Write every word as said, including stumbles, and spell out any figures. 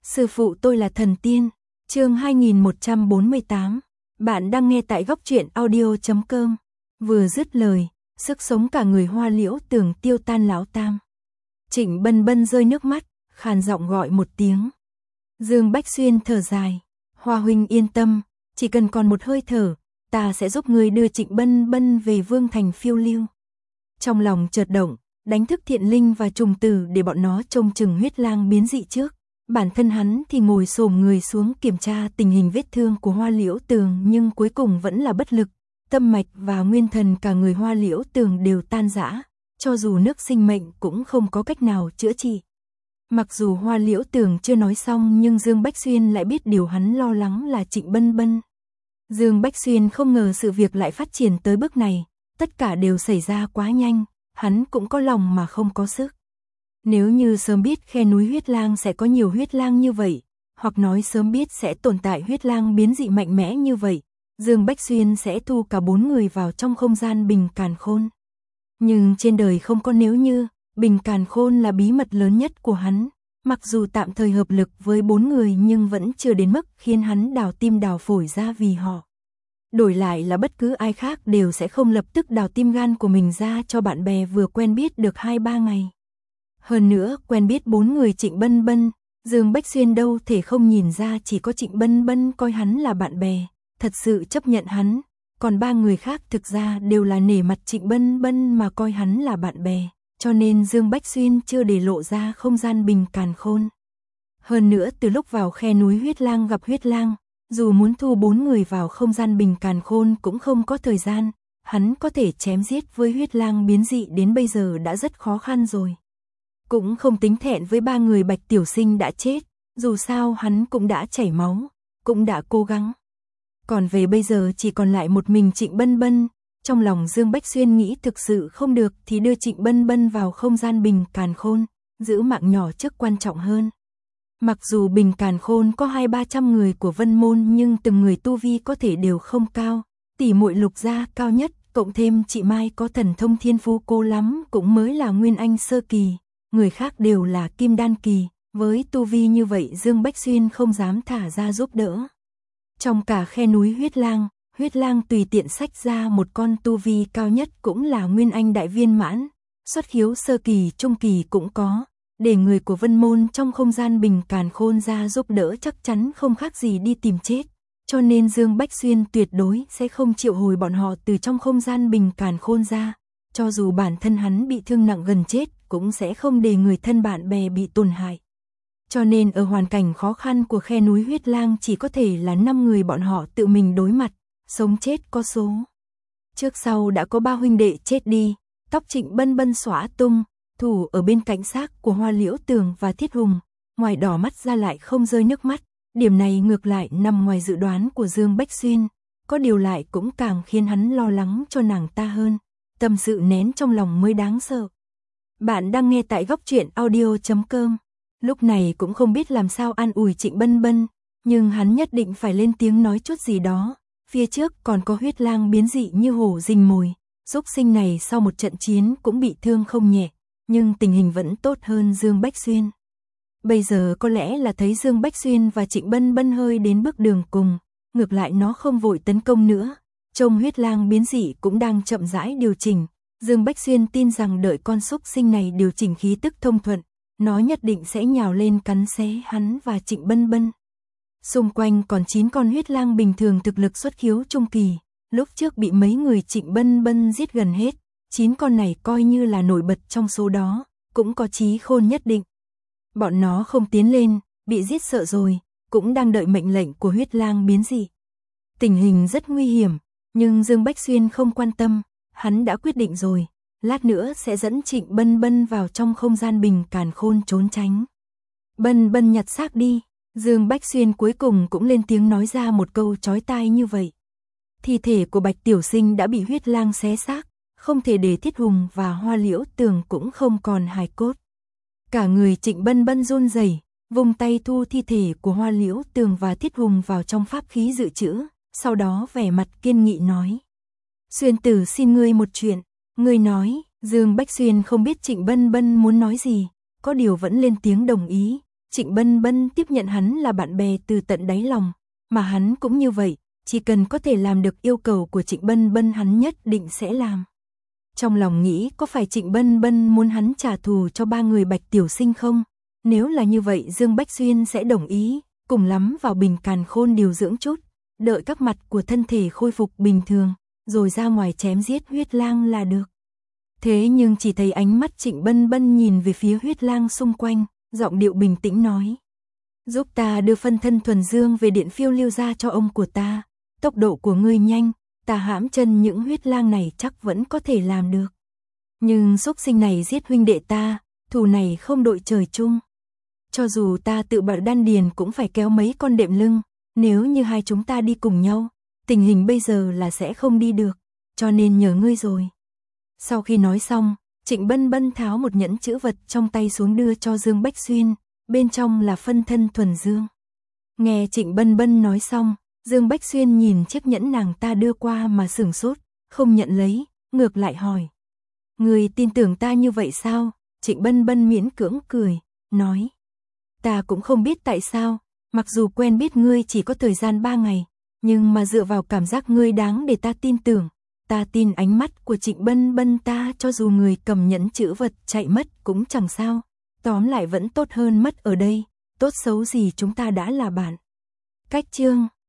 Sư phụ tôi là thần tiên. Chương hai nghìn một trăm bốn mươi tám. Bạn đang nghe tại góc truyện audio chấm com. Vừa dứt lời, sức sống cả người Hoa Liễu Tường tiêu tan lão tam. Trịnh Bân Bân rơi nước mắt, khàn giọng gọi một tiếng. Dương Bách Xuyên thở dài, Hoa huynh yên tâm, chỉ cần còn một hơi thở, ta sẽ giúp ngươi đưa Trịnh Bân Bân về Vương Thành phiêu lưu. Trong lòng chợt động, đánh thức Thiện Linh và Trùng Tử để bọn nó trông chừng huyết lang biến dị trước. Bản thân hắn thì ngồi xổm người xuống kiểm tra tình hình vết thương của Hoa Liễu Tường, nhưng cuối cùng vẫn là bất lực. Tâm mạch và nguyên thần cả người Hoa Liễu Tường đều tan rã, cho dù nước sinh mệnh cũng không có cách nào chữa trị. Mặc dù Hoa Liễu Tường chưa nói xong, nhưng Dương Bách Xuyên lại biết điều hắn lo lắng là Trịnh Bân Bân. Dương Bách Xuyên không ngờ sự việc lại phát triển tới bước này, tất cả đều xảy ra quá nhanh, hắn cũng có lòng mà không có sức. Nếu như sớm biết khe núi huyết lang sẽ có nhiều huyết lang như vậy, hoặc nói sớm biết sẽ tồn tại huyết lang biến dị mạnh mẽ như vậy, Dương Bách Xuyên sẽ thu cả bốn người vào trong không gian Bình Càn Khôn. Nhưng trên đời không có nếu như, Bình Càn Khôn là bí mật lớn nhất của hắn, mặc dù tạm thời hợp lực với bốn người nhưng vẫn chưa đến mức khiến hắn đào tim đào phổi ra vì họ. Đổi lại là bất cứ ai khác đều sẽ không lập tức đào tim gan của mình ra cho bạn bè vừa quen biết được hai ba ngày. Hơn nữa, quen biết bốn người Trịnh Bân Bân, Dương Bách Xuyên đâu thể không nhìn ra chỉ có Trịnh Bân Bân coi hắn là bạn bè, thật sự chấp nhận hắn, còn ba người khác thực ra đều là nể mặt Trịnh Bân Bân mà coi hắn là bạn bè, cho nên Dương Bách Xuyên chưa để lộ ra không gian Bình Càn Khôn. Hơn nữa, từ lúc vào khe núi huyết lang gặp huyết lang, dù muốn thu bốn người vào không gian Bình Càn Khôn cũng không có thời gian, hắn có thể chém giết với huyết lang biến dị đến bây giờ đã rất khó khăn rồi. Cũng không tính thẹn với ba người Bạch Tiểu Sinh đã chết, dù sao hắn cũng đã chảy máu, cũng đã cố gắng. Còn về bây giờ chỉ còn lại một mình Trịnh Bân Bân, trong lòng Dương Bách Xuyên nghĩ thực sự không được thì đưa Trịnh Bân Bân vào không gian Bình Càn Khôn, giữ mạng nhỏ trước quan trọng hơn. Mặc dù Bình Càn Khôn có hai ba trăm người của Vân Môn nhưng từng người tu vi có thể đều không cao, tỷ muội Lục gia cao nhất, cộng thêm chị Mai có thần thông thiên phú cô lắm cũng mới là Nguyên Anh sơ kỳ. Người khác đều là Kim Đan kỳ, với tu vi như vậy Dương Bách Xuyên không dám thả ra giúp đỡ. Trong cả khe núi huyết lang, huyết lang tùy tiện xách ra một con tu vi cao nhất cũng là Nguyên Anh đại viên mãn, xuất khiếu sơ kỳ trung kỳ cũng có, để người của Vân Môn trong không gian Bình Càn Khôn ra giúp đỡ chắc chắn không khác gì đi tìm chết, cho nên Dương Bách Xuyên tuyệt đối sẽ không triệu hồi bọn họ từ trong không gian Bình Càn Khôn ra, cho dù bản thân hắn bị thương nặng gần chết cũng sẽ không để người thân bạn bè bị tổn hại. Cho nên ở hoàn cảnh khó khăn của khe núi huyết lang chỉ có thể là năm người bọn họ tự mình đối mặt, sống chết có số. Trước sau đã có ba huynh đệ chết đi, tóc Trịnh Bân Bân xõa tung, thủ ở bên cạnh xác của Hoa Liễu Tường và Thiết Hùng, ngoài đỏ mắt ra lại không rơi nước mắt, điểm này ngược lại nằm ngoài dự đoán của Dương Bách Xuyên, có điều lại cũng càng khiến hắn lo lắng cho nàng ta hơn, tâm sự nén trong lòng mới đáng sợ. Bạn đang nghe tại góc truyện audio chấm com. Lúc này cũng không biết làm sao an ủi Trịnh Bân Bân, nhưng hắn nhất định phải lên tiếng nói chút gì đó. Phía trước còn có huyết lang biến dị như hổ rình mồi, súc sinh này sau một trận chiến cũng bị thương không nhẹ, nhưng tình hình vẫn tốt hơn Dương Bách Xuyên. Bây giờ có lẽ là thấy Dương Bách Xuyên và Trịnh Bân Bân hơi đến bước đường cùng, ngược lại nó không vội tấn công nữa, trông huyết lang biến dị cũng đang chậm rãi điều chỉnh. Dương Bách Xuyên tin rằng đợi con súc sinh này điều chỉnh khí tức thông thuận, nó nhất định sẽ nhào lên cắn xé hắn và Trịnh Bân Bân. Xung quanh còn chín con huyết lang bình thường thực lực xuất khiếu trung kỳ, lúc trước bị mấy người Trịnh Bân Bân giết gần hết, chín con này coi như là nổi bật trong số đó, cũng có trí khôn nhất định. Bọn nó không tiến lên, bị giết sợ rồi, cũng đang đợi mệnh lệnh của huyết lang biến dị. Tình hình rất nguy hiểm, nhưng Dương Bách Xuyên không quan tâm. Hắn đã quyết định rồi, lát nữa sẽ dẫn Trịnh Bân Bân vào trong không gian Bình Càn Khôn trốn tránh. Bân Bân nhặt xác đi, Dương Bách Xuyên cuối cùng cũng lên tiếng nói ra một câu chói tai như vậy. Thi thể của Bạch Tiểu Sinh đã bị huyết lang xé xác, không thể để Thiết Hùng và Hoa Liễu Tường cũng không còn hài cốt. Cả người Trịnh Bân Bân run rẩy, vùng tay thu thi thể của Hoa Liễu Tường và Thiết Hùng vào trong pháp khí dự trữ, sau đó vẻ mặt kiên nghị nói. Xuyên tử xin ngươi một chuyện, ngươi nói. Dương Bách Xuyên không biết Trịnh Bân Bân muốn nói gì, có điều vẫn lên tiếng đồng ý, Trịnh Bân Bân tiếp nhận hắn là bạn bè từ tận đáy lòng, mà hắn cũng như vậy, chỉ cần có thể làm được yêu cầu của Trịnh Bân Bân hắn nhất định sẽ làm. Trong lòng nghĩ có phải Trịnh Bân Bân muốn hắn trả thù cho ba người Bạch Tiểu Sinh không? Nếu là như vậy Dương Bách Xuyên sẽ đồng ý, cùng lắm vào Bình Càn Khôn điều dưỡng chút, đợi các mặt của thân thể khôi phục bình thường, rồi ra ngoài chém giết huyết lang là được. Thế nhưng chỉ thấy ánh mắt Trịnh Bân Bân nhìn về phía huyết lang xung quanh, giọng điệu bình tĩnh nói. Giúp ta đưa phân thân thuần dương về điện phiêu lưu ra cho ông của ta, tốc độ của ngươi nhanh, ta hãm chân những huyết lang này chắc vẫn có thể làm được. Nhưng xúc sinh này giết huynh đệ ta, thù này không đội trời chung. Cho dù ta tự bảo đan điền cũng phải kéo mấy con đệm lưng, nếu như hai chúng ta đi cùng nhau, tình hình bây giờ là sẽ không đi được, cho nên nhờ ngươi rồi. Sau khi nói xong, Trịnh Bân Bân tháo một nhẫn chữ vật trong tay xuống đưa cho Dương Bách Xuyên, bên trong là phân thân thuần dương. Nghe Trịnh Bân Bân nói xong, Dương Bách Xuyên nhìn chiếc nhẫn nàng ta đưa qua mà sửng sốt, không nhận lấy, ngược lại hỏi. Người tin tưởng ta như vậy sao? Trịnh Bân Bân miễn cưỡng cười, nói. Ta cũng không biết tại sao, mặc dù quen biết ngươi chỉ có thời gian ba ngày, nhưng mà dựa vào cảm giác ngươi đáng để ta tin tưởng. Ta tin ánh mắt của Trịnh Bân Bân ta cho dù người cầm nhẫn chữ vật chạy mất cũng chẳng sao. Tóm lại vẫn tốt hơn mất ở đây, tốt xấu gì chúng ta đã là bạn. Cách chương